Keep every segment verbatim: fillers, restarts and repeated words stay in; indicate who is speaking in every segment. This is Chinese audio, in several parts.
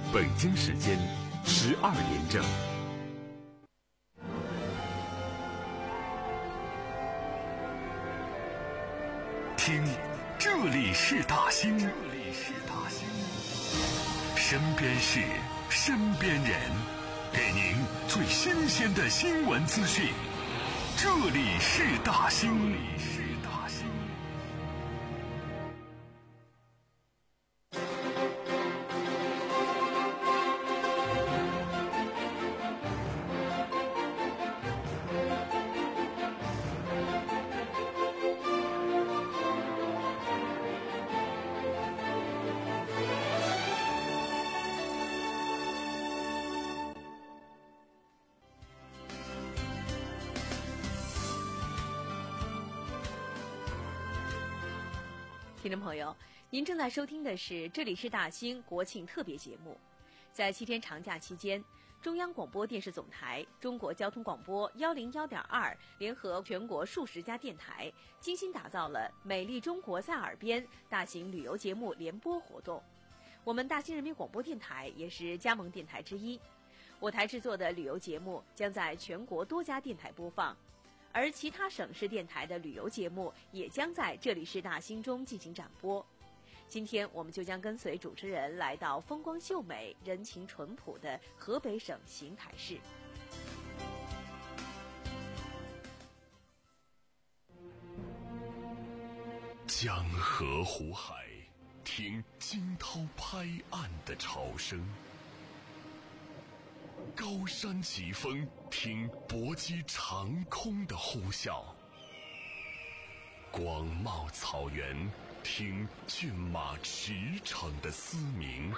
Speaker 1: 北京时间十二点整。听，这里是大兴，这里是大兴，身边事，身边人，给您最新鲜的新闻资讯。这里是大兴，这里是大兴。
Speaker 2: 听众朋友，您正在收听的是这里是大兴国庆特别节目。在七天长假期间，中央广播电视总台、中国交通广播一零一点二联合全国数十家电台，精心打造了美丽中国在耳边大型旅游节目联播活动。我们大兴人民广播电台也是加盟电台之一，我台制作的旅游节目将在全国多家电台播放。而其他省市电台的旅游节目也将在这里是大兴中进行展播。今天我们就将跟随主持人来到风光秀美、人情淳朴的河北省邢台市。
Speaker 1: 江河湖海，听惊涛拍岸的潮声；高山起风，听搏击长空的呼啸；广袤草原，听骏马驰骋的嘶鸣；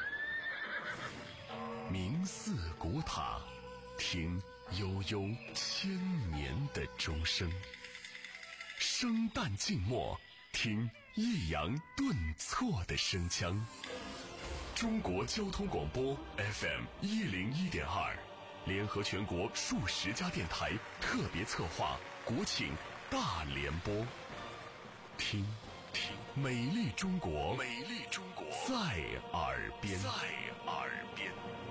Speaker 1: 明寺古塔，听悠悠千年的钟声；生旦净末，听抑扬顿挫的声腔。中国交通广播 F M 一零一点二，联合全国数十家电台特别策划国庆大联播。听听，美丽中国，美丽中国在耳边，在耳边。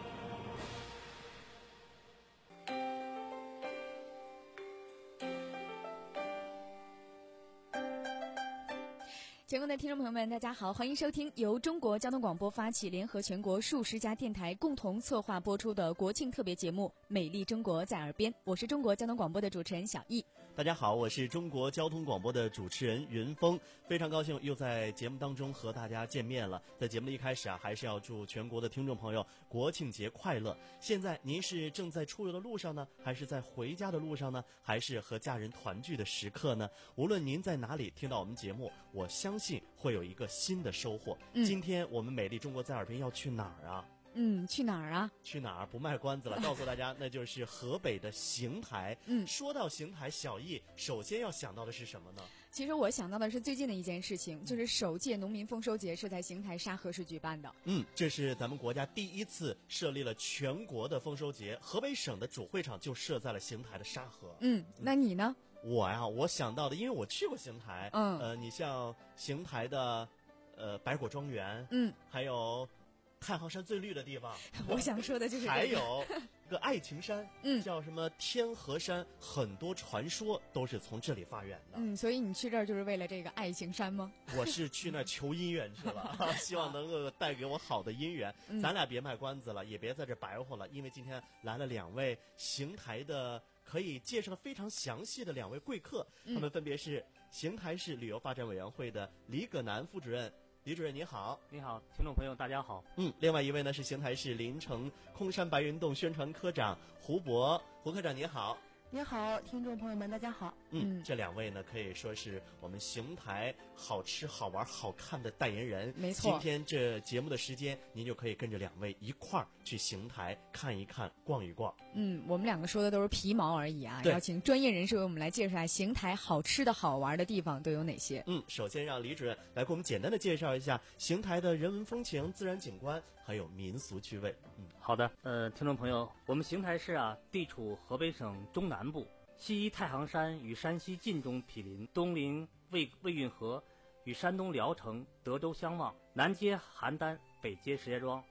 Speaker 3: 全国的听众朋友们，大家好，欢迎收听由中国交通广播发起，联合全国数十家电台共同策划播出的国庆特别节目《美丽中国在耳边》。我是中国交通广播的主持人小易。
Speaker 4: 大家好，我是中国交通广播的主持人云峰，非常高兴又在节目当中和大家见面了。在节目的一开始啊，还是要祝全国的听众朋友国庆节快乐。现在您是正在出游的路上呢，还是在回家的路上呢，还是和家人团聚的时刻呢？无论您在哪里听到我们节目，我相信会有一个新的收获。嗯、今天我们美丽中国在耳边要去哪儿啊？
Speaker 3: 嗯，去哪儿啊？
Speaker 4: 去哪儿？不卖关子了，告诉大家，那就是河北的邢台。嗯，说到邢台，小易首先要想到的是什么呢？
Speaker 3: 其实我想到的是最近的一件事情，就是首届农民丰收节是在邢台沙河市举办的。
Speaker 4: 嗯，这是咱们国家第一次设立了全国的丰收节，河北省的主会场就设在了邢台的沙河。
Speaker 3: 嗯，那你呢？
Speaker 4: 我呀，我想到的，因为我去过邢台。嗯，呃，你像邢台的，呃，百果庄园。嗯，还有太行山最绿的地方，
Speaker 3: 我想说的就是、这个、
Speaker 4: 还有个爱情山，嗯，叫什么天河山，很多传说都是从这里发源的。
Speaker 3: 嗯，所以你去这儿就是为了这个爱情山吗？
Speaker 4: 我是去那儿求姻缘去了，希望能够带给我好的姻缘。嗯、咱俩别卖关子了，也别在这白活了，因为今天来了两位邢台的可以介绍的非常详细的两位贵客，嗯、他们分别是邢台市旅游发展委员会的李葛南副主任。李主任你好。
Speaker 5: 你好，听众朋友大家好。
Speaker 4: 嗯，另外一位呢是邢台市临城空山白云洞宣传科长胡博，胡科长你好。
Speaker 6: 你好，听众朋友们大家好。
Speaker 4: 嗯，这两位呢可以说是我们邢台好吃好玩好看的代言人。
Speaker 3: 没错，
Speaker 4: 今天这节目的时间您就可以跟着两位一块儿去邢台看一看逛一逛。
Speaker 3: 嗯，我们两个说的都是皮毛而已啊，要请专业人士为我们来介绍一下邢台好吃的好玩的地方都有哪些。
Speaker 4: 嗯，首先让李主任来给我们简单的介绍一下邢台的人文风情、自然景观还有民俗趣味。
Speaker 5: 嗯，好的。呃，听众朋友，我们邢台市啊地处河北省中南部，西依太行山与山西晋中毗邻，东临魏魏运河，与山东聊城、德州相望，南接邯郸，北接石家庄。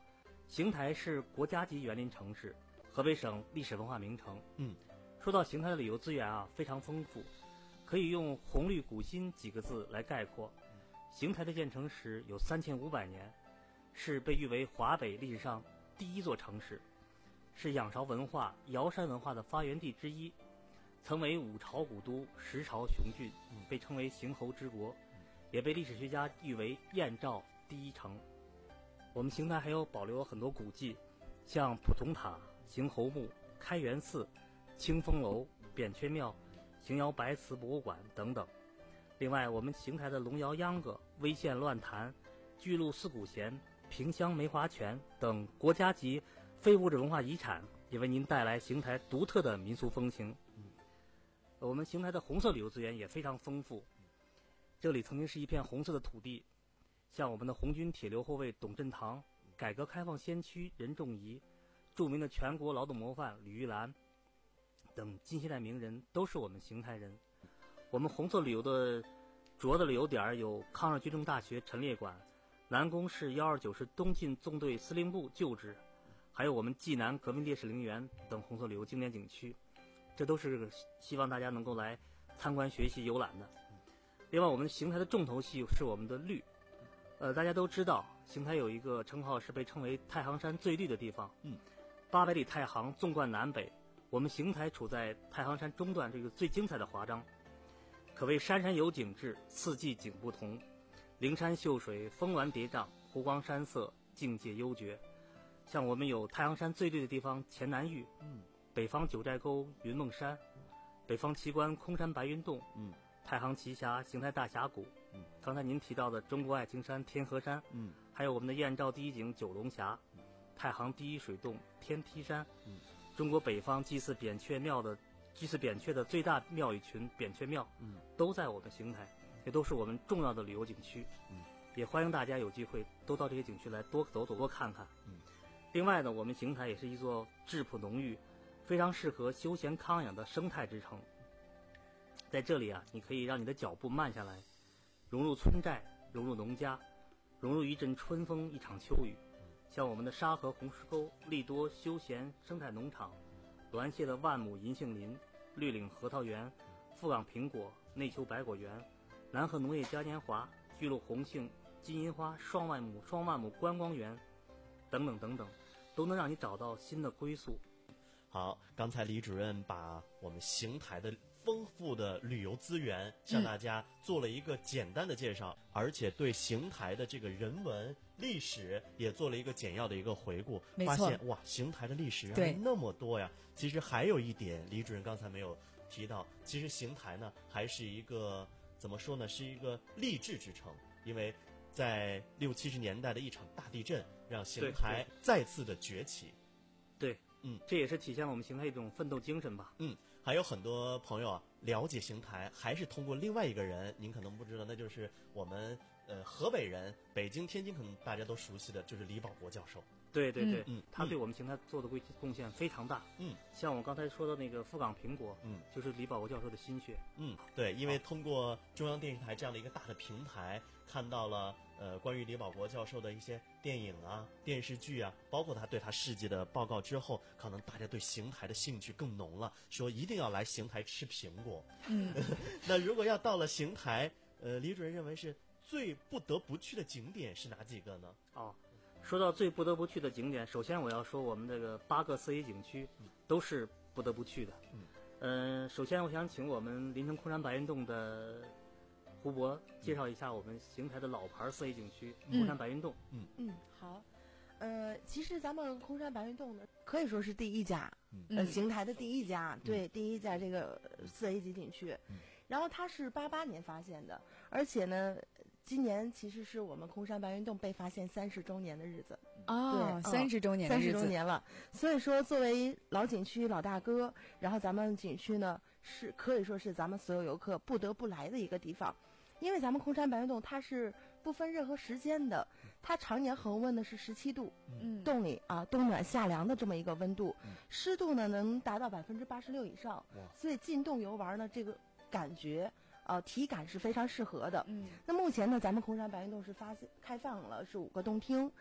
Speaker 5: 邢台是国家级园林城市，河北省历史文化名城。
Speaker 4: 嗯，
Speaker 5: 说到邢台的旅游资源啊，非常丰富，可以用红绿古新几个字来概括。邢台的建成史有三千五百年，是被誉为华北历史上第一座城市，是仰韶文化、瑶山文化的发源地之一，曾为五朝古都、十朝雄郡，被称为邢侯之国，也被历史学家誉为燕赵第一城。我们邢台还有保留很多古迹，像普通塔、邢侯墓、开元寺、清风楼、扁鹊庙、邢窑白瓷博物馆等等。另外，我们邢台的龙窑秧歌、微县乱弹、巨鹿四股弦、萍乡梅花泉等国家级非物质文化遗产，也为您带来邢台独特的民俗风情。我们邢台的红色旅游资源也非常丰富，这里曾经是一片红色的土地，像我们的红军铁流后卫董振堂、改革开放先驱任仲夷、著名的全国劳动模范吕玉兰等近现代名人都是我们邢台人。我们红色旅游的主要的旅游点有抗日军政大学陈列馆、南宫市一二九师东进纵队司令部旧址，还有我们济南革命烈士陵园等红色旅游经典景区，这都是希望大家能够来参观学习游览的。另外，我们邢台的重头戏是我们的绿。呃，大家都知道，邢台有一个称号是被称为太行山最绿的地方。
Speaker 4: 嗯，
Speaker 5: 八百里太行纵贯南北，我们邢台处在太行山中段这个最精彩的华章，可谓山山有景致，四季景不同，灵山秀水，峰峦叠嶂，湖光山色，境界幽绝。像我们有太行山最绿的地方黔南峪，
Speaker 4: 嗯，
Speaker 5: 北方九寨沟云梦山，北方奇观空山白云洞，
Speaker 4: 嗯，
Speaker 5: 太行奇峡邢台大峡谷，
Speaker 4: 嗯，
Speaker 5: 刚才您提到的中国爱情山天河山，
Speaker 4: 嗯，
Speaker 5: 还有我们的燕赵第一景九龙峡，太行第一水洞天梯山，
Speaker 4: 嗯，
Speaker 5: 中国北方祭祀扁鹊庙的祭祀扁鹊的最大庙宇群扁鹊庙，
Speaker 4: 嗯，
Speaker 5: 都在我们邢台，也都是我们重要的旅游景区。
Speaker 4: 嗯，
Speaker 5: 也欢迎大家有机会都到这些景区来多走走多看看。
Speaker 4: 嗯，
Speaker 5: 另外呢，我们邢台也是一座质朴浓郁、非常适合休闲康养的生态之城。在这里啊，你可以让你的脚步慢下来，融入村寨，融入农家，融入一阵春风，一场秋雨。像我们的沙河红石沟、利多休闲生态农场、滦县的万亩银杏林、绿岭核桃园、富港苹果、内丘百果园、南河农业嘉年华、巨鹿红杏、金银花双万亩双万亩观光园等等等等，都能让你找到新的归宿。
Speaker 4: 好，刚才李主任把我们邢台的丰富的旅游资源向大家做了一个简单的介绍，嗯、而且对邢台的这个人文历史也做了一个简要的一个回顾，发现哇，邢台的历史还那么多呀。其实还有一点，李主任刚才没有提到，其实邢台呢还是一个怎么说呢，是一个励志之城，因为在六七十年代的一场大地震，让邢台再次的崛起。
Speaker 5: 对。
Speaker 4: 嗯，
Speaker 5: 这也是体现了我们邢台一种奋斗精神吧。
Speaker 4: 嗯，还有很多朋友啊了解邢台，还是通过另外一个人，您可能不知道，那就是我们呃河北人，北京、天津可能大家都熟悉的，就是李保国教授。
Speaker 5: 对对对，
Speaker 4: 嗯，
Speaker 5: 他对我们邢台做的贡献非常大。
Speaker 4: 嗯，
Speaker 5: 像我刚才说的那个富港苹果，
Speaker 4: 嗯，
Speaker 5: 就是李保国教授的心血。
Speaker 4: 嗯，对，因为通过中央电视台这样的一个大的平台，看到了呃关于李保国教授的一些电影啊、电视剧啊，包括他对他事迹的报告之后，可能大家对邢台的兴趣更浓了，说一定要来邢台吃苹果。
Speaker 3: 嗯，
Speaker 4: 那如果要到了邢台，呃，李主任认为是最不得不去的景点是哪几个呢？
Speaker 5: 哦。说到最不得不去的景点，首先我要说我们这个八个四 A 景区都是不得不去的。
Speaker 4: 嗯，
Speaker 5: 呃，首先我想请我们临城空山白云洞的胡博介绍一下我们邢台的老牌四 A 景区、嗯、空山白云洞。
Speaker 6: 嗯嗯，好。呃，其实咱们空山白云洞呢，可以说是第一家，
Speaker 4: 嗯、
Speaker 6: 呃，邢台的第一家，嗯、对，第一家这个四 A 级景区。
Speaker 4: 嗯、
Speaker 6: 然后它是八八年发现的，而且呢。今年其实是我们空山白云洞被发现三十周年的日子
Speaker 3: 哦，三十周年的
Speaker 6: 日子，三十周年了。所以说，作为老景区老大哥，然后咱们景区呢是可以说是咱们所有游客不得不来的一个地方，因为咱们空山白云洞它是不分任何时间的，它常年恒温呢是十七度，
Speaker 3: 嗯，
Speaker 6: 洞里啊冬暖夏凉的这么一个温度，嗯、湿度呢能达到百分之八十六以上，所以进洞游玩呢这个感觉。呃，体感是非常适合的。
Speaker 3: 嗯，
Speaker 6: 那目前呢，咱们空山白云洞是发开放了是五个洞厅，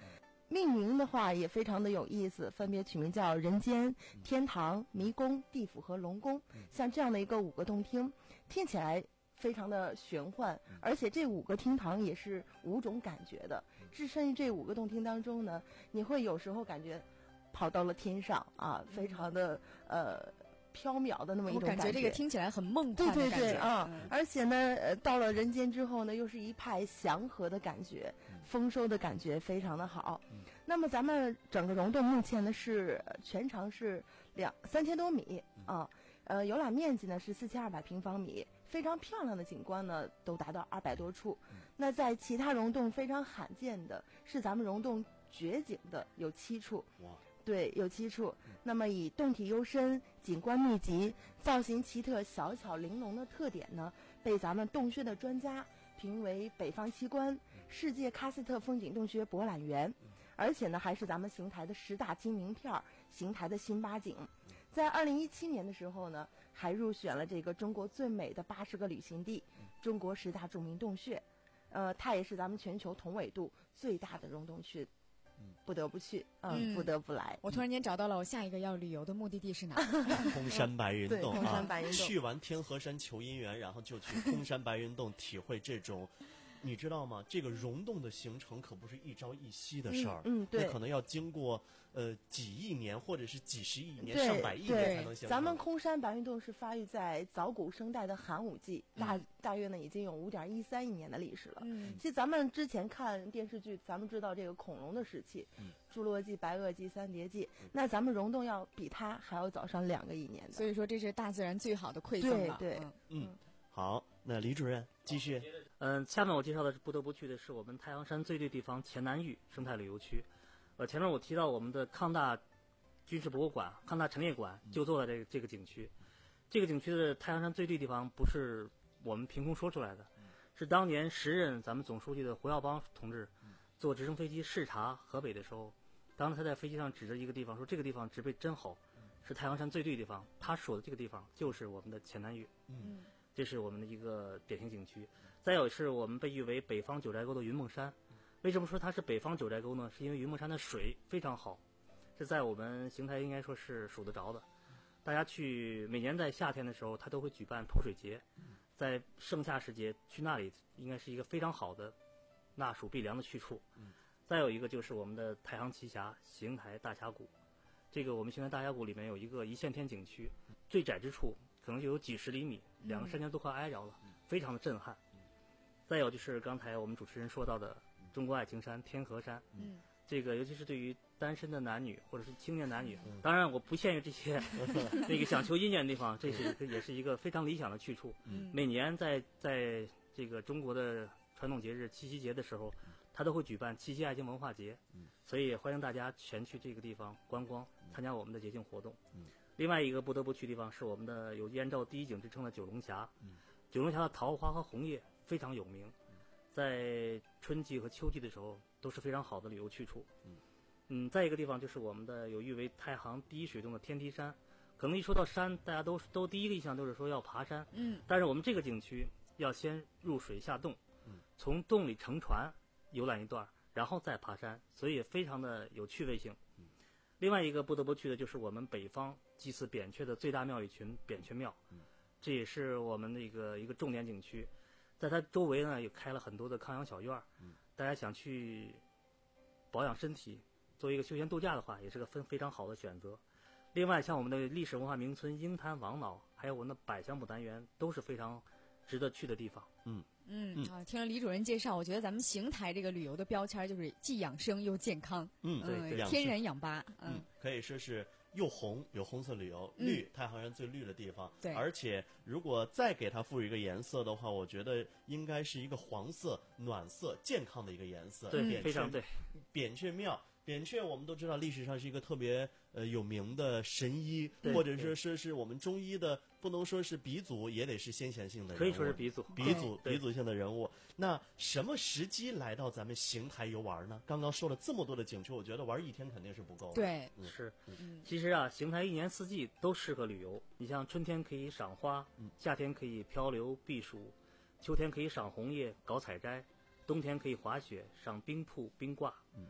Speaker 6: 命名的话也非常的有意思，分别取名叫人间、天堂、迷宫、地府和龙宫，像这样的一个五个洞厅，听起来非常的玄幻，而且这五个厅堂也是五种感觉的。置身于这五个洞厅当中呢，你会有时候感觉跑到了天上啊，非常的呃缥缈的那么一种感觉。
Speaker 3: 我感觉这个听起来很梦幻的
Speaker 6: 对
Speaker 3: 感觉。
Speaker 6: 对对啊、
Speaker 3: 嗯，
Speaker 6: 而且呢，呃，到了人间之后呢，又是一派祥和的感觉，丰收的感觉非常的好。
Speaker 4: 嗯、
Speaker 6: 那么咱们整个溶洞目前呢是全长是两三千多米啊，呃，游览面积呢是四千二百平方米。非常漂亮的景观呢，都达到二百多处。那在其他溶洞非常罕见的是咱们溶洞绝景的有七处。
Speaker 4: 哇，
Speaker 6: 对，有七处。那么以洞体幽深、景观密集、造型奇特、小巧玲珑的特点呢，被咱们洞穴的专家评为北方奇观、世界喀斯特风景洞穴博览园，而且呢，还是咱们邢台的十大金名片儿，邢台的新八景。在二零一七年的时候呢，还入选了这个中国最美的八十个旅行地、中国十大著名洞穴，呃，它也是咱们全球同纬度最大的溶洞区，不得不去，嗯，
Speaker 3: 嗯
Speaker 6: 不得不来。
Speaker 3: 我突然间找到了我下一个要旅游的目的地是哪？
Speaker 4: 空山白云洞
Speaker 6: 对空山白云
Speaker 4: 啊，
Speaker 6: 洞
Speaker 4: 去完天河山求姻缘，然后就去空山白云洞体会这种。你知道吗？这个溶洞的形成可不是一朝一夕的事儿，
Speaker 6: 嗯，嗯对，
Speaker 4: 那可能要经过呃几亿年，或者是几十亿年、
Speaker 6: 对
Speaker 4: 上百亿年才能形成。
Speaker 6: 咱们空山白云洞是发育在早古生代的寒武纪，大、嗯、大约呢已经有五点一三亿年的历史了。
Speaker 3: 嗯，
Speaker 6: 其实咱们之前看电视剧，咱们知道这个恐龙的时期，嗯，侏罗纪、白垩纪、三叠纪，嗯、那咱们溶洞要比它还要早上两个亿年的。
Speaker 3: 所以说这是大自然最好的馈赠了。
Speaker 6: 对对，
Speaker 3: 嗯。
Speaker 4: 嗯，好，那李主任继续。
Speaker 5: 嗯，下面我介绍的是不得不去的是我们太行山最对地方黔南峪生态旅游区。呃，前面我提到我们的抗大军事博物馆、抗大陈列馆就坐在这个这个景区。这个景区的太行山最对地方不是我们凭空说出来的，是当年时任咱们总书记的胡耀邦同志坐直升飞机视察河北的时候，当时他在飞机上指着一个地方说：“这个地方植被真好，是太行山最对地方。”他说的这个地方就是我们的黔南峪。
Speaker 3: 嗯，
Speaker 5: 这是我们的一个典型景区。再有是我们被誉为北方九寨沟的云梦山。为什么说它是北方九寨沟呢？是因为云梦山的水非常好，这在我们邢台应该说是数得着的。大家去每年在夏天的时候，它都会举办泼水节，在盛夏时节去那里应该是一个非常好的纳暑避凉的去处。再有一个就是我们的太行奇峡邢台大峡谷，这个我们邢台大峡谷里面有一个一线天景区，最窄之处可能就有几十厘米，两个山尖都快挨着了，非常的震撼。再有就是刚才我们主持人说到的中国爱情山天河山，
Speaker 3: 嗯，
Speaker 5: 这个尤其是对于单身的男女或者是青年男女，嗯、当然我不限于这些那个想求姻缘的地方，这是也是一个非常理想的去处。
Speaker 3: 嗯、
Speaker 5: 每年在在这个中国的传统节日七夕节的时候，他都会举办七夕爱情文化节，嗯、所以也欢迎大家前去这个地方观光，参加我们的节庆活动。嗯、另外一个不得不去的地方是我们的有燕赵第一景之称的九龙峡，嗯、九龙峡的桃花和红叶非常有名，在春季和秋季的时候都是非常好的旅游去处。嗯，嗯，再一个地方就是我们的有誉为太行第一水洞的天梯山。可能一说到山，大家都都第一个印象都是说要爬山。
Speaker 3: 嗯，
Speaker 5: 但是我们这个景区要先入水下洞，嗯，从洞里乘船游览一段，然后再爬山，所以也非常的有趣味性。嗯，另外一个不得不去的就是我们北方祭祀扁鹊的最大庙宇群扁鹊庙。嗯，这也是我们的一个一个重点景区。在它周围呢，也开了很多的康养小院儿，嗯，大家想去保养身体，作为一个休闲度假的话，也是个非非常好的选择。另外，像我们的历史文化名村鹰潭王脑，还有我们的百香牡丹园，都是非常值得去的地方。
Speaker 3: 嗯嗯啊，听了李主任介绍，我觉得咱们邢台这个旅游的标签就是既养生又健康。
Speaker 4: 嗯，
Speaker 3: 对，
Speaker 4: 对
Speaker 3: 天然氧吧。嗯，
Speaker 4: 嗯可以说是又红有红色旅游，
Speaker 3: 嗯、
Speaker 4: 绿太行山最绿的地方。
Speaker 3: 对，
Speaker 4: 而且如果再给它赋予一个颜色的话，我觉得应该是一个黄色、暖色、健康的一个颜色。
Speaker 5: 对，
Speaker 4: 扁鹊
Speaker 5: 非常对。
Speaker 4: 扁鹊庙。扁鹊我们都知道，历史上是一个特别呃有名的神医，或者说是是我们中医的，不能说是鼻祖，也得是先贤性的人物，
Speaker 5: 可以说是鼻祖，
Speaker 4: 鼻祖鼻祖性的人物。那什么时机来到咱们邢台游玩呢？刚刚说了这么多的景区，我觉得玩一天肯定是不够的。
Speaker 3: 对，
Speaker 4: 嗯、
Speaker 5: 是。
Speaker 3: 嗯、
Speaker 5: 其实啊，邢台一年四季都适合旅游。你像春天可以赏花，
Speaker 4: 嗯、
Speaker 5: 夏天可以漂流避暑，秋天可以赏红叶搞采摘，冬天可以滑雪、赏冰瀑、冰挂。嗯，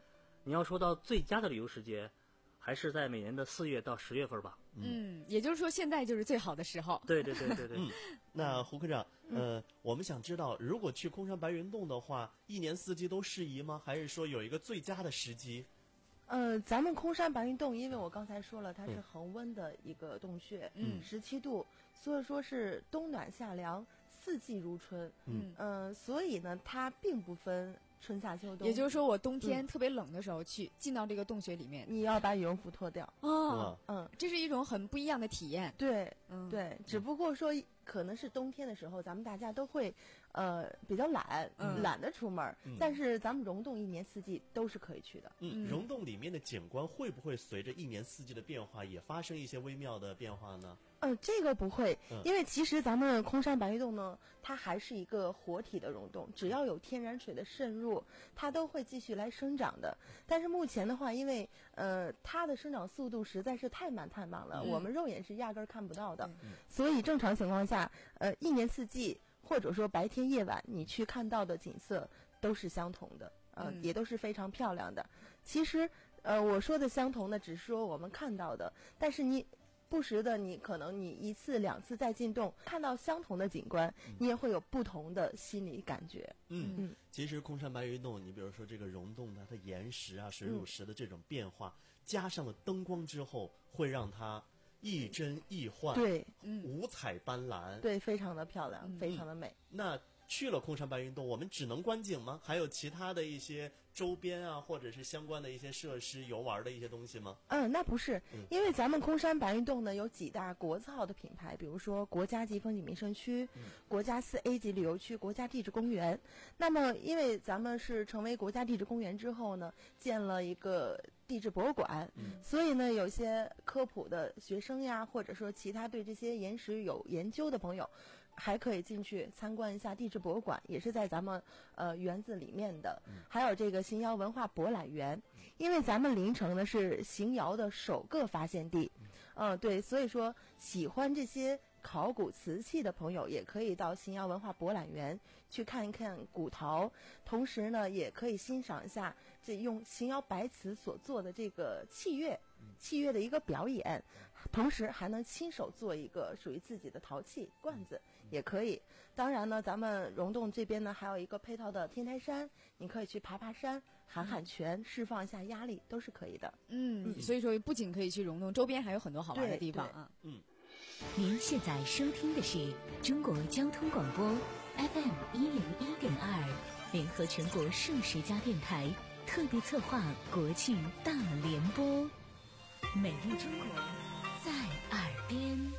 Speaker 5: 你要说到最佳的旅游时节，还是在每年的四月到十月份吧。
Speaker 3: 嗯，也就是说现在就是最好的时候。
Speaker 5: 对对对对对。
Speaker 4: 嗯，那胡科长，呃，我们想知道，如果去空山白云洞的话，一年四季都适宜吗？还是说有一个最佳的时机？
Speaker 6: 呃，咱们空山白云洞，因为我刚才说了，它是恒温的一个洞穴，
Speaker 3: 嗯
Speaker 6: 十七度，所以说是冬暖夏凉，四季如春。
Speaker 3: 嗯
Speaker 6: 呃，所以呢，它并不分春夏秋冬。
Speaker 3: 也就是说，我冬天特别冷的时候去，进到这个洞穴里面，
Speaker 6: 你要把羽绒服脱掉。
Speaker 3: 哦，
Speaker 6: 嗯，
Speaker 3: 这是一种很不一样的体验。
Speaker 6: 对，
Speaker 3: 嗯，
Speaker 6: 对，只不过说可能是冬天的时候，咱们大家都会，呃，比较懒，
Speaker 3: 嗯
Speaker 6: 懒得出门。
Speaker 4: 嗯
Speaker 6: 但是咱们溶洞一年四季都是可以去的。
Speaker 4: 嗯，
Speaker 3: 嗯
Speaker 4: 溶洞里面的景观会不会随着一年四季的变化，也发生一些微妙的变化呢？
Speaker 6: 嗯，这个不会
Speaker 4: 嗯，
Speaker 6: 因为其实咱们空山白云洞呢，它还是一个活体的溶洞，只要有天然水的渗入，它都会继续来生长的。但是目前的话，因为呃它的生长速度实在是太慢太慢了，
Speaker 3: 嗯
Speaker 6: 我们肉眼是压根儿看不到的，
Speaker 3: 嗯
Speaker 6: 所以正常情况下，呃一年四季或者说白天夜晚你去看到的景色都是相同的，呃、
Speaker 3: 嗯
Speaker 6: 也都是非常漂亮的。其实呃我说的相同的，只是说我们看到的，但是你。不时的，你可能你一次两次再进洞，看到相同的景观，你也会有不同的心理感觉。
Speaker 4: 嗯
Speaker 6: 嗯，
Speaker 4: 其实空山白云洞，你比如说这个溶洞它的岩石啊、水乳石的这种变化，加上了灯光之后，会让它一真一幻，
Speaker 6: 对，
Speaker 3: 嗯
Speaker 4: 五彩斑斓。
Speaker 6: 对，非常的漂亮，
Speaker 3: 嗯
Speaker 6: 非常的美。
Speaker 4: 那去了空山白云洞，我们只能观景吗？还有其他的一些周边啊，或者是相关的一些设施、游玩的一些东西吗？
Speaker 6: 嗯，那不是
Speaker 4: 嗯，
Speaker 6: 因为咱们空山白云洞呢有几大国字号的品牌，比如说国家级风景名胜区、
Speaker 4: 嗯
Speaker 6: 国家四 A 级旅游区、国家地质公园。那么，因为咱们是成为国家地质公园之后呢，建了一个地质博物馆，
Speaker 4: 嗯
Speaker 6: 所以呢，有些科普的学生呀，或者说其他对这些岩石有研究的朋友，还可以进去参观一下地质博物馆，也是在咱们呃园子里面的。还有这个邢窑文化博览园，因为咱们临城呢是邢窑的首个发现地，嗯、对，所以说喜欢这些考古瓷器的朋友，也可以到邢窑文化博览园去看一看古陶，同时呢，也可以欣赏一下这用邢窑白瓷所做的这个器乐。器乐的一个表演，同时还能亲手做一个属于自己的陶器罐子，也可以。当然呢，咱们溶洞这边呢还有一个配套的天台山，你可以去爬爬山、喊喊泉，释放一下压力，都是可以的。
Speaker 3: 嗯，所以说不仅可以去溶洞，周边还有很多好玩的
Speaker 6: 对
Speaker 3: 地方
Speaker 6: 对
Speaker 3: 啊。
Speaker 7: 您现在收听的是中国交通广播 F M 一零一点二，联合全国数十家电台特别策划国庆大联播，美丽中国在耳边。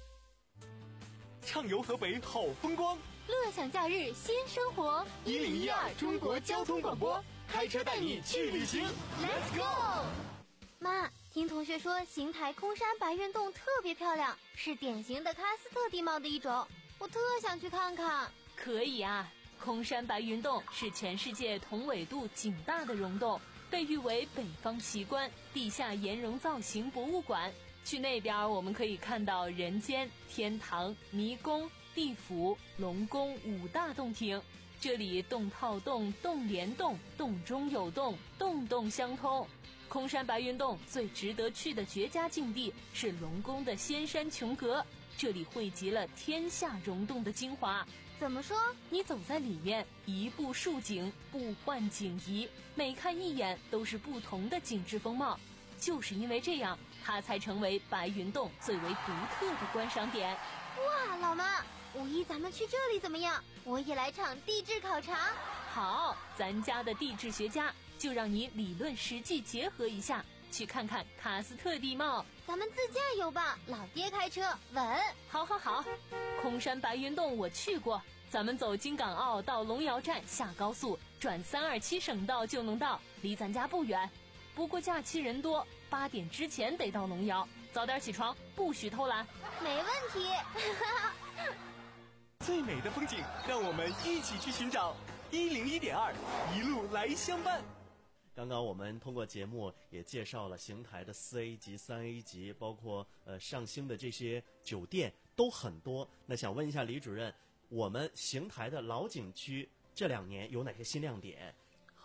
Speaker 1: 畅游河北好风光，
Speaker 8: 乐享假日新生活。
Speaker 1: 一零一二中国交通广播，开车带你去旅行 ，Let's go！
Speaker 8: 妈，听同学说邢台空山白云洞特别漂亮，是典型的喀斯特地貌的一种，我特想去看看。
Speaker 2: 可以啊，空山白云洞是全世界同纬度仅大的溶洞，被誉为北方奇观、地下岩溶造型博物馆。去那边我们可以看到人间、天堂、迷宫、地府、龙宫五大洞庭。这里洞套洞、洞连洞、洞中有洞，洞洞相通。空山白云洞最值得去的绝佳境地是龙宫的仙山琼阁，这里汇集了天下溶洞的精华。
Speaker 8: 怎么说？
Speaker 2: 你走在里面，一步数景，步换景移，每看一眼都是不同的景致风貌。就是因为这样，它才成为白云洞最为独特的观赏点。
Speaker 8: 哇，老妈，五一咱们去这里怎么样？我也来场地质考察。
Speaker 2: 好，咱家的地质学家就让你理论实际结合一下，去看看喀斯特地貌。
Speaker 8: 咱们自驾游吧，老爹开车稳。
Speaker 2: 好好好，空山白云洞我去过，咱们走京港澳到龙窑站下高速，转三二七省道就能到，离咱家不远。不过假期人多，八点之前得到龙窑，早点起床，不许偷懒。
Speaker 8: 没问题。
Speaker 1: 最美的风景，让我们一起去寻找。一零一点二，一路来相伴。
Speaker 4: 刚刚我们通过节目也介绍了邢台的四 A 级、三 A 级，包括呃上星的这些酒店都很多。那想问一下李主任，我们邢台的老景区这两年有哪些新亮点？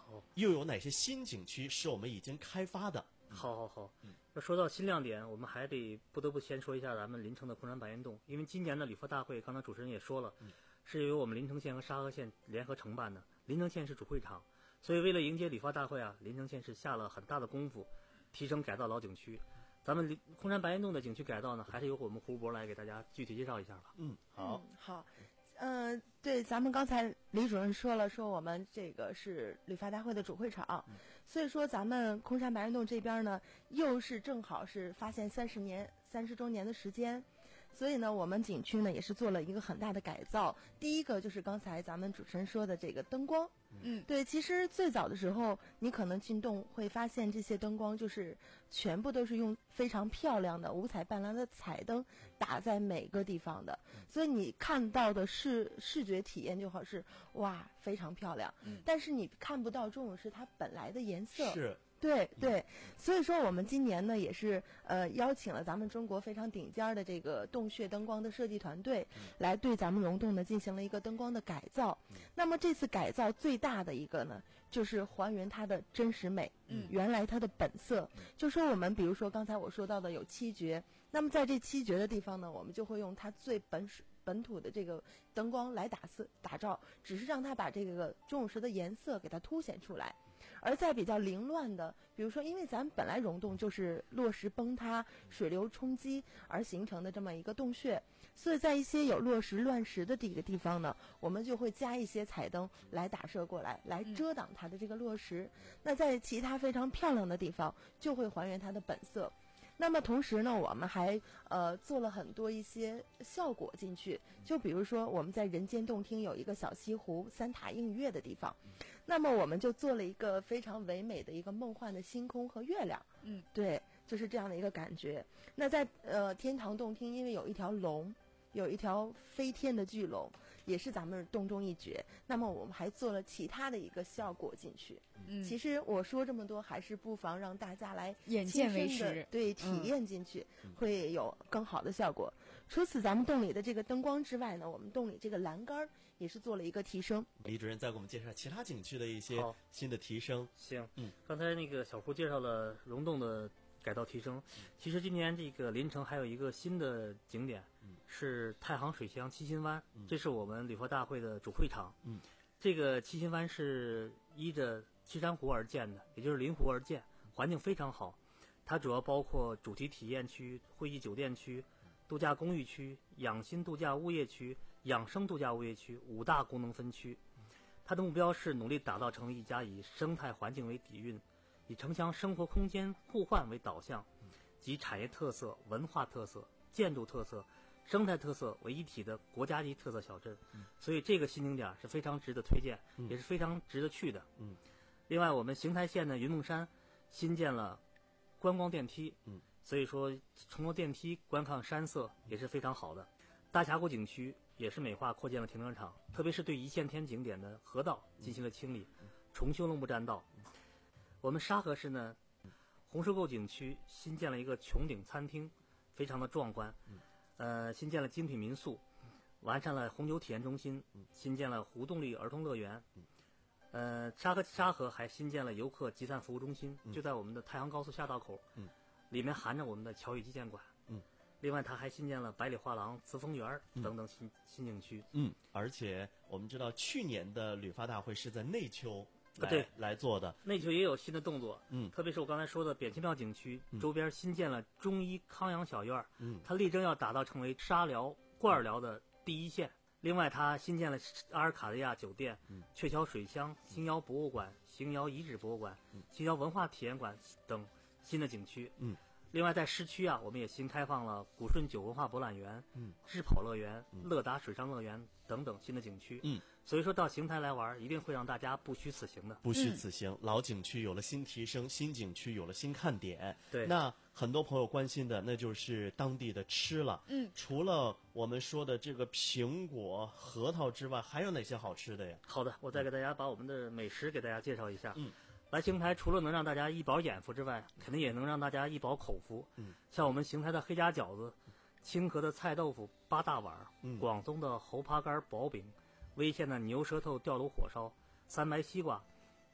Speaker 5: 好，
Speaker 4: 又有哪些新景区是我们已经开发的？
Speaker 5: 好好好，
Speaker 4: 嗯，
Speaker 5: 要说到新亮点，我们还得不得不先说一下咱们临城的空山白云洞，因为今年的旅发大会，刚才主持人也说了，
Speaker 4: 嗯，
Speaker 5: 是由我们临城县和沙河县联合承办的，临城县是主会场，所以为了迎接旅发大会啊，临城县是下了很大的功夫，提升改造老景区。咱们空山白云洞的景区改造呢，还是由我们胡博来给大家具体介绍一下吧。
Speaker 4: 嗯，好，
Speaker 6: 嗯、好。嗯、呃，对，咱们刚才李主任说了，说我们这个是旅发大会的主会场，嗯、所以说咱们空山白云洞这边呢，又是正好是发现三十年、三十周年的时间，所以呢，我们景区呢也是做了一个很大的改造。第一个就是刚才咱们主持人说的这个灯光，
Speaker 3: 嗯，
Speaker 6: 对，其实最早的时候，你可能进洞会发现这些灯光就是全部都是用非常漂亮的五彩斑斓的彩灯打在每个地方的，所以你看到的视视觉体验就好是哇非常漂亮，
Speaker 3: 嗯，
Speaker 6: 但是你看不到钟乳石它本来的颜色。
Speaker 4: 是。
Speaker 6: 对对，所以说我们今年呢也是呃邀请了咱们中国非常顶尖的这个洞穴灯光的设计团队，来对咱们溶洞呢进行了一个灯光的改造。那么这次改造最大的一个呢，就是还原它的真实美，
Speaker 3: 嗯，
Speaker 6: 原来它的本色。就说我们比如说刚才我说到的有七绝，那么在这七绝的地方呢，我们就会用它最本本土的这个灯光来打色打造，只是让它把这个钟乳石的颜色给它凸显出来。而在比较凌乱的，比如说因为咱们本来溶洞就是落石崩塌、水流冲击而形成的这么一个洞穴，所以在一些有落石乱石的这个地方呢，我们就会加一些彩灯来打射过来，来遮挡它的这个落石。嗯、那在其他非常漂亮的地方，就会还原它的本色。那么同时呢，我们还呃做了很多一些效果进去，就比如说我们在人间洞厅有一个小西湖三塔映月的地方，那么我们就做了一个非常唯美的一个梦幻的星空和月亮，
Speaker 3: 嗯，
Speaker 6: 对，就是这样的一个感觉。那在呃天堂洞厅，因为有一条龙，有一条飞天的巨龙，也是咱们洞中一绝。那么我们还做了其他的一个效果进去。
Speaker 3: 嗯，
Speaker 6: 其实我说这么多，还是不妨让大家来
Speaker 3: 眼见为实，
Speaker 6: 对，体验进去、嗯、会有更好的效果。除此，咱们洞里的这个灯光之外呢，我们洞里这个栏杆也是做了一个提升。
Speaker 4: 李主任再给我们介绍其他景区的一些新的提升。
Speaker 5: 行，
Speaker 4: 嗯，
Speaker 5: 刚才那个小胡介绍了溶洞的改造提升，嗯、其实今年这个临城还有一个新的景点，嗯、是太行水乡七星湾，嗯、这是我们旅发大会的主会场。
Speaker 4: 嗯，
Speaker 5: 这个七星湾是依着七山湖而建的，也就是临湖而建，环境非常好。它主要包括主题体验区、会议酒店区、度假公寓区、养心度假物业区、养生度假物业区五大功能分区。它的目标是努力打造成一家以生态环境为底蕴，以城乡生活空间互换为导向，集产业特色、文化特色、建筑特色、生态特色为一体的国家级特色小镇。所以这个新景点是非常值得推荐，也是非常值得去的。
Speaker 4: 嗯，
Speaker 5: 另外我们邢台县的云梦山新建了观光电梯，
Speaker 4: 嗯，
Speaker 5: 所以说乘坐电梯观看山色也是非常好的。大峡谷景区也是美化扩建了停车场，特别是对一线天景点的河道进行了清理，嗯、重修了木栈道。嗯、我们沙河市呢，红石沟景区新建了一个穹顶餐厅，非常的壮观。嗯、呃，新建了精品民宿，完善了红酒体验中心，嗯、新建了湖动力儿童乐园。嗯呃，沙河沙河还新建了游客集散服务中心，
Speaker 4: 嗯、
Speaker 5: 就在我们的太行高速下道口，
Speaker 4: 嗯、
Speaker 5: 里面含着我们的侨宇纪念馆。
Speaker 4: 嗯，
Speaker 5: 另外，它还新建了百里画廊、慈丰园等等新、嗯、新景区。
Speaker 4: 嗯，而且我们知道去年的旅发大会是在内丘来、
Speaker 5: 啊、对
Speaker 4: 来做的，
Speaker 5: 内丘也有新的动作。
Speaker 4: 嗯，
Speaker 5: 特别是我刚才说的扁鹊庙景区、
Speaker 4: 嗯、
Speaker 5: 周边新建了中医康养小院，
Speaker 4: 嗯，
Speaker 5: 它力争要打造成为沙疗、罐疗的第一线。另外，它新建了阿尔卡利亚酒店、
Speaker 4: 嗯、
Speaker 5: 鹊桥水乡、邢窑博物馆、邢窑遗址博物馆、
Speaker 4: 嗯、
Speaker 5: 邢窑文化体验馆等新的景区。
Speaker 4: 嗯，
Speaker 5: 另外在市区啊，我们也新开放了古顺酒文化博览园、
Speaker 4: 嗯、
Speaker 5: 日跑乐园、
Speaker 4: 嗯、
Speaker 5: 乐达水上乐园等等新的景区。
Speaker 4: 嗯，
Speaker 5: 所以说到邢台来玩，一定会让大家不虚此行的。
Speaker 4: 不虚此行，嗯、老景区有了新提升，新景区有了新看点。
Speaker 5: 对，
Speaker 4: 那很多朋友关心的那就是当地的吃了。
Speaker 3: 嗯，
Speaker 4: 除了我们说的这个苹果、核桃之外，还有哪些好吃的呀？
Speaker 5: 好的，我再给大家把我们的美食给大家介绍一下。
Speaker 4: 嗯，
Speaker 5: 来邢台除了能让大家一饱眼福之外，肯定也能让大家一饱口福。
Speaker 4: 嗯，
Speaker 5: 像我们邢台的黑家饺子、清河的菜豆腐八大碗、
Speaker 4: 嗯、
Speaker 5: 广东的猴扒干薄饼、威县的牛舌头吊炉火烧、三白西瓜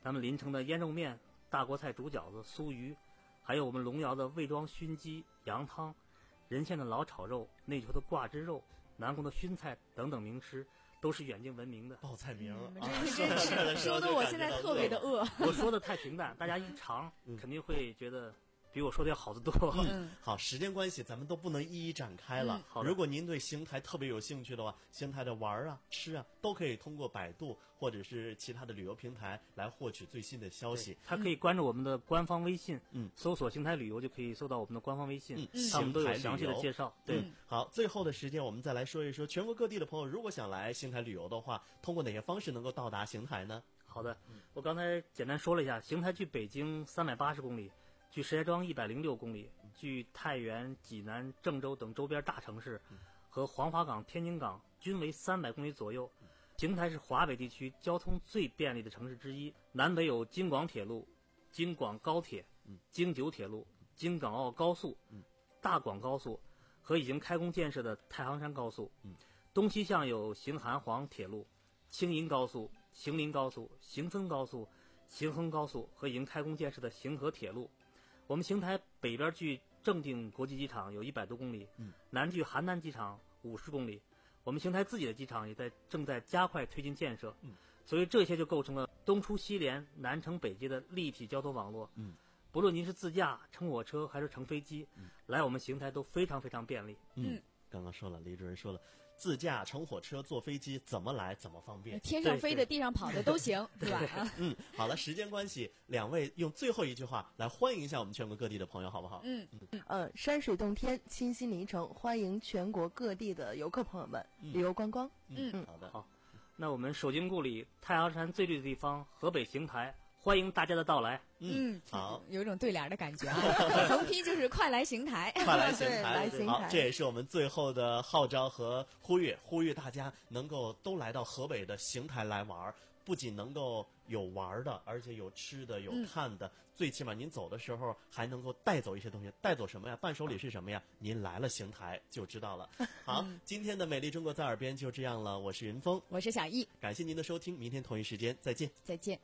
Speaker 5: 咱们临城的腌肉面、大锅菜煮饺子、酥鱼，还有我们龙窑的味庄熏鸡、羊汤，任县的老炒肉、内丘的挂枝肉、南宫的熏菜等等名吃，都是远近闻名的。
Speaker 4: 报菜名
Speaker 3: 嗯
Speaker 4: 啊，
Speaker 3: 真的是说的我现在特别的饿。
Speaker 5: 我说的太平淡，大家一尝肯定会觉得比我说的要好得多。
Speaker 4: 嗯，好，时间关系，咱们都不能一一展开了。
Speaker 5: 嗯、
Speaker 4: 如果您对邢台特别有兴趣的话，邢台的玩啊、吃啊，都可以通过百度或者是其他的旅游平台来获取最新的消息。
Speaker 5: 他可以关注我们的官方微信，
Speaker 4: 嗯，
Speaker 5: 搜索邢台旅游就可以搜到我们的官方微信，
Speaker 4: 嗯，
Speaker 5: 他们都有详细的介绍。对、
Speaker 4: 嗯，好，最后的时间我们再来说一说，全国各地的朋友如果想来邢台旅游的话，通过哪些方式能够到达邢台呢？
Speaker 5: 好的，我刚才简单说了一下，邢台距北京三百八十公里。距石家庄一百零六公里，距太原、济南、郑州等周边大城市和黄花岗、天津港均为三百公里左右。邢台是华北地区交通最便利的城市之一，南北有京广铁路、京广高铁、京九铁路、京港澳高速、大广高速和已经开工建设的太行山高速。东西向有邢韩黄铁路、青银高速、邢林高速、邢汾高速、邢衡高速和已经开工建设的邢河铁路。我们邢台北边距正定国际机场有一百多公里，
Speaker 4: 嗯，
Speaker 5: 南距邯郸机场五十公里。我们邢台自己的机场也在正在加快推进建设，
Speaker 4: 嗯，
Speaker 5: 所以这些就构成了东出西连、南承北接的立体交通网络。
Speaker 4: 嗯，
Speaker 5: 不论您是自驾、乘火车还是乘飞机，嗯，来我们邢台都非常非常便利。
Speaker 4: 嗯，刚刚说了，李主任说了。自驾、乘火车、坐飞机，怎么来怎么方便，
Speaker 3: 天上飞的、地上跑的都行，对吧？
Speaker 4: 嗯，好了，时间关系，两位用最后一句话来欢迎一下我们全国各地的朋友，好不好？
Speaker 3: 嗯
Speaker 6: 嗯，呃，山水洞天，清新临城，欢迎全国各地的游客朋友们、嗯、旅游观光。
Speaker 4: 嗯嗯，好的，
Speaker 5: 好。那我们守金故里、太行山最绿的地方河北邢台，欢迎大家的到来。
Speaker 4: 嗯，好，
Speaker 3: 有一种对联的感觉啊。横批就是快来邢台，
Speaker 4: 快来邢台，
Speaker 6: 来邢台。
Speaker 4: 好，这也是我们最后的号召和呼吁，呼吁大家能够都来到河北的邢台来玩，不仅能够有玩的，而且有吃的，有看的，嗯、最起码您走的时候还能够带走一些东西。带走什么呀？伴手礼是什么呀？您来了邢台就知道了。好，嗯、今天的美丽中国在耳边就这样了。我是云峰，
Speaker 3: 我是小易，
Speaker 4: 感谢您的收听，明天同一时间再见，
Speaker 3: 再见。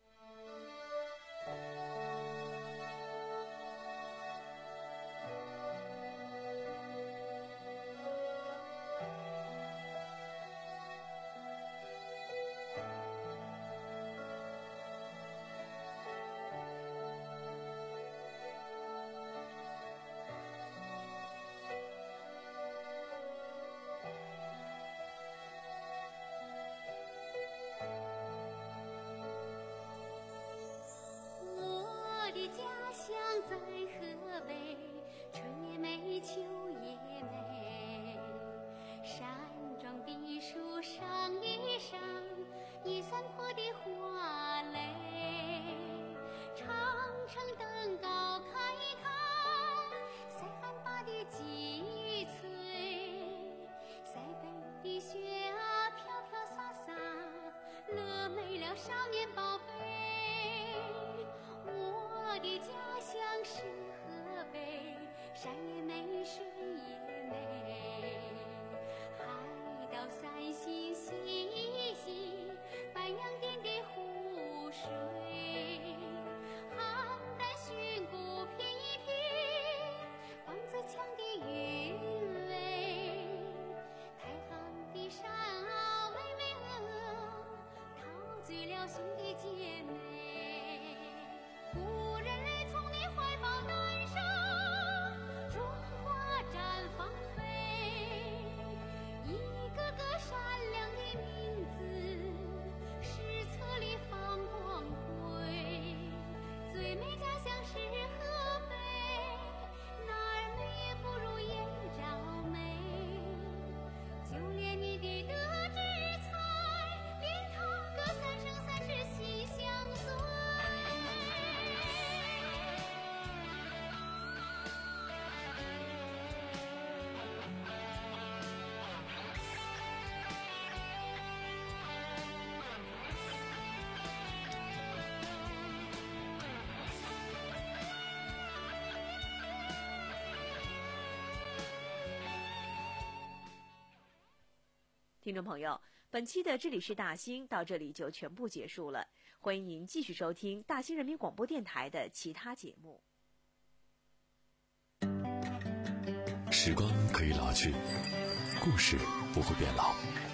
Speaker 9: 在河北，春也美，秋也美。山庄避暑上一上，一山坡的花蕾。长城登高看一看，塞罕坝的积翠。塞北的雪啊飘飘洒洒，乐美了少年宝贝。我的家乡是河北，山也美，水也美。海岛三星洗一洗，白洋淀的湖水。邯郸熏骨品一品，方子强的韵味。太行的山啊巍巍峨，陶醉了兄弟姐妹。古人类从你怀抱诞生，中华绽放飞。一个个闪亮的名字，史册里放光辉。最美家乡是河北，哪儿美也不如燕赵美。就连你的德智才，连堂歌三生三世心相随。
Speaker 2: 听众朋友，本期的这里是大兴到这里就全部结束了。 欢迎您继续收听大兴人民广播电台的其他节目。
Speaker 1: 时光可以老去，故事不会变老。